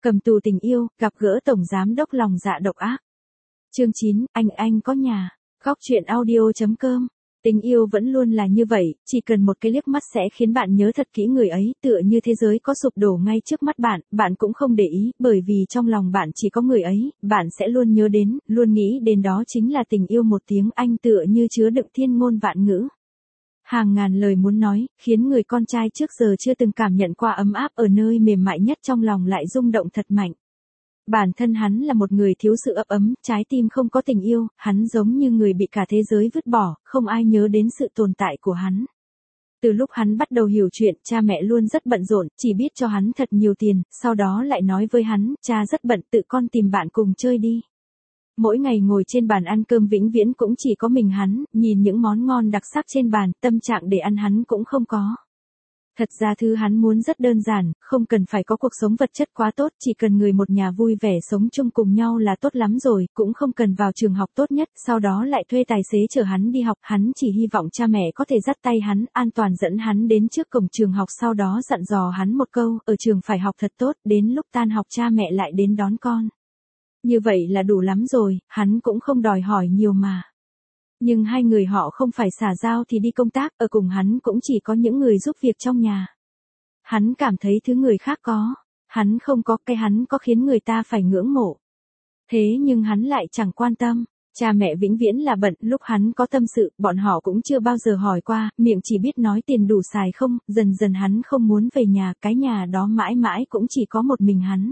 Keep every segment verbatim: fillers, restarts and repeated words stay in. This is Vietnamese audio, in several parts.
Cầm tù tình yêu, gặp gỡ tổng giám đốc lòng dạ độc ác. Chương chín, anh anh có nhà. Góc truyện audio chấm com. Tình yêu vẫn luôn là như vậy, chỉ cần một cái liếc mắt sẽ khiến bạn nhớ thật kỹ người ấy, tựa như thế giới có sụp đổ ngay trước mắt bạn, bạn cũng không để ý, bởi vì trong lòng bạn chỉ có người ấy, bạn sẽ luôn nhớ đến, luôn nghĩ đến, đó chính là tình yêu. Một tiếng anh tựa như chứa đựng thiên ngôn vạn ngữ. Hàng ngàn lời muốn nói, khiến người con trai trước giờ chưa từng cảm nhận qua ấm áp ở nơi mềm mại nhất trong lòng lại rung động thật mạnh. Bản thân hắn là một người thiếu sự ấp ấm, trái tim không có tình yêu, hắn giống như người bị cả thế giới vứt bỏ, không ai nhớ đến sự tồn tại của hắn. Từ lúc hắn bắt đầu hiểu chuyện, cha mẹ luôn rất bận rộn, chỉ biết cho hắn thật nhiều tiền, sau đó lại nói với hắn, cha rất bận, tự con tìm bạn cùng chơi đi. Mỗi ngày ngồi trên bàn ăn cơm vĩnh viễn cũng chỉ có mình hắn, nhìn những món ngon đặc sắc trên bàn, tâm trạng để ăn hắn cũng không có. Thật ra thứ hắn muốn rất đơn giản, không cần phải có cuộc sống vật chất quá tốt, chỉ cần người một nhà vui vẻ sống chung cùng nhau là tốt lắm rồi, cũng không cần vào trường học tốt nhất, sau đó lại thuê tài xế chở hắn đi học, hắn chỉ hy vọng cha mẹ có thể dắt tay hắn, an toàn dẫn hắn đến trước cổng trường học, sau đó dặn dò hắn một câu, ở trường phải học thật tốt, đến lúc tan học cha mẹ lại đến đón con. Như vậy là đủ lắm rồi, hắn cũng không đòi hỏi nhiều mà. Nhưng hai người họ không phải xả giao thì đi công tác, ở cùng hắn cũng chỉ có những người giúp việc trong nhà. Hắn cảm thấy thứ người khác có, hắn không có, cái hắn có khiến người ta phải ngưỡng mộ. Thế nhưng hắn lại chẳng quan tâm, cha mẹ vĩnh viễn là bận, lúc hắn có tâm sự, bọn họ cũng chưa bao giờ hỏi qua, miệng chỉ biết nói tiền đủ xài không, dần dần hắn không muốn về nhà, cái nhà đó mãi mãi cũng chỉ có một mình hắn.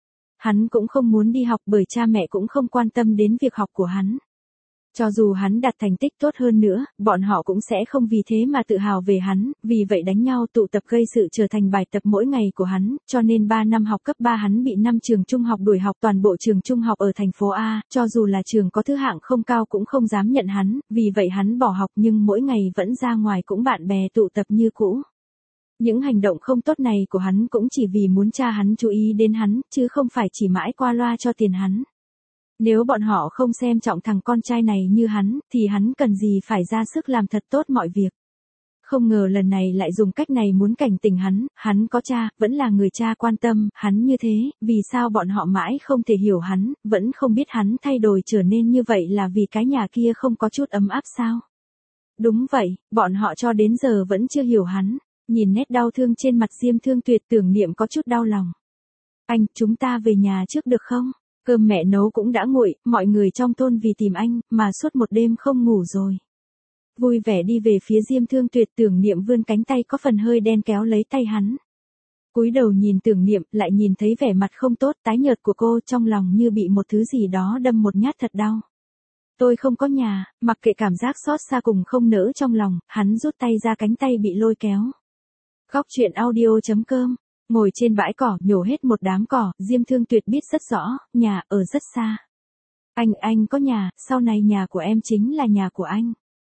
Hắn cũng không muốn đi học bởi cha mẹ cũng không quan tâm đến việc học của hắn. Cho dù hắn đạt thành tích tốt hơn nữa, bọn họ cũng sẽ không vì thế mà tự hào về hắn, vì vậy đánh nhau tụ tập gây sự trở thành bài tập mỗi ngày của hắn, cho nên ba năm học cấp ba hắn bị năm trường trung học đuổi học, toàn bộ trường trung học ở thành phố A, cho dù là trường có thứ hạng không cao cũng không dám nhận hắn, vì vậy hắn bỏ học nhưng mỗi ngày vẫn ra ngoài cũng bạn bè tụ tập như cũ. Những hành động không tốt này của hắn cũng chỉ vì muốn cha hắn chú ý đến hắn, chứ không phải chỉ mãi qua loa cho tiền hắn. Nếu bọn họ không xem trọng thằng con trai này như hắn, thì hắn cần gì phải ra sức làm thật tốt mọi việc. Không ngờ lần này lại dùng cách này muốn cảnh tỉnh hắn, hắn có cha, vẫn là người cha quan tâm, hắn như thế, vì sao bọn họ mãi không thể hiểu hắn, vẫn không biết hắn thay đổi trở nên như vậy là vì cái nhà kia không có chút ấm áp sao? Đúng vậy, bọn họ cho đến giờ vẫn chưa hiểu hắn. Nhìn nét đau thương trên mặt Diêm Thương Tuyệt, Tưởng Niệm có chút đau lòng. Anh, chúng ta về nhà trước được không? Cơm mẹ nấu cũng đã nguội, mọi người trong thôn vì tìm anh, mà suốt một đêm không ngủ rồi. Vui vẻ đi về phía Diêm Thương Tuyệt, Tưởng Niệm vươn cánh tay có phần hơi đen kéo lấy tay hắn. Cúi đầu nhìn Tưởng Niệm, lại nhìn thấy vẻ mặt không tốt tái nhợt của cô, trong lòng như bị một thứ gì đó đâm một nhát thật đau. Tôi không có nhà, mặc kệ cảm giác xót xa cùng không nỡ trong lòng, hắn rút tay ra, cánh tay bị lôi kéo. Góc truyện audio chấm com. Ngồi trên bãi cỏ, nhổ hết một đám cỏ, Diêm Thương Tuyệt biết rất rõ, nhà ở rất xa. Anh, anh có nhà, sau này nhà của em chính là nhà của anh.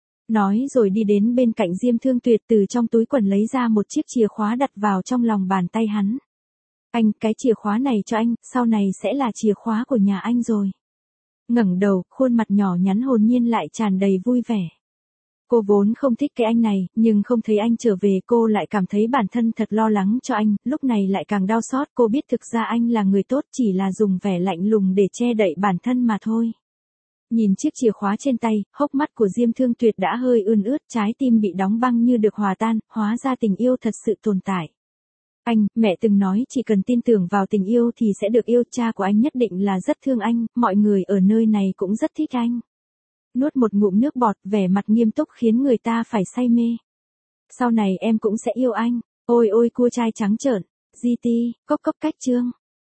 Nói rồi đi đến bên cạnh Diêm Thương Tuyệt, từ trong túi quần lấy ra một chiếc chìa khóa đặt vào trong lòng bàn tay hắn. Anh, cái chìa khóa này cho anh, sau này sẽ là chìa khóa của nhà anh rồi. Ngẩng đầu, khuôn mặt nhỏ nhắn hồn nhiên lại tràn đầy vui vẻ. Cô vốn không thích cái anh này, nhưng không thấy anh trở về cô lại cảm thấy bản thân thật lo lắng cho anh, lúc này lại càng đau xót, cô biết thực ra anh là người tốt, chỉ là dùng vẻ lạnh lùng để che đậy bản thân mà thôi. Nhìn chiếc chìa khóa trên tay, hốc mắt của Diêm Thương Tuyệt đã hơi ươn ướt, trái tim bị đóng băng như được hòa tan, hóa ra tình yêu thật sự tồn tại. Anh, mẹ từng nói chỉ cần tin tưởng vào tình yêu thì sẽ được yêu, cha của anh nhất định là rất thương anh, mọi người ở nơi này cũng rất thích anh. Nuốt một ngụm nước bọt, vẻ mặt nghiêm túc khiến người ta phải say mê. Sau này em cũng sẽ yêu anh, ôi ôi cua trai trắng trợn, gi ti, cốc cốc cách chương.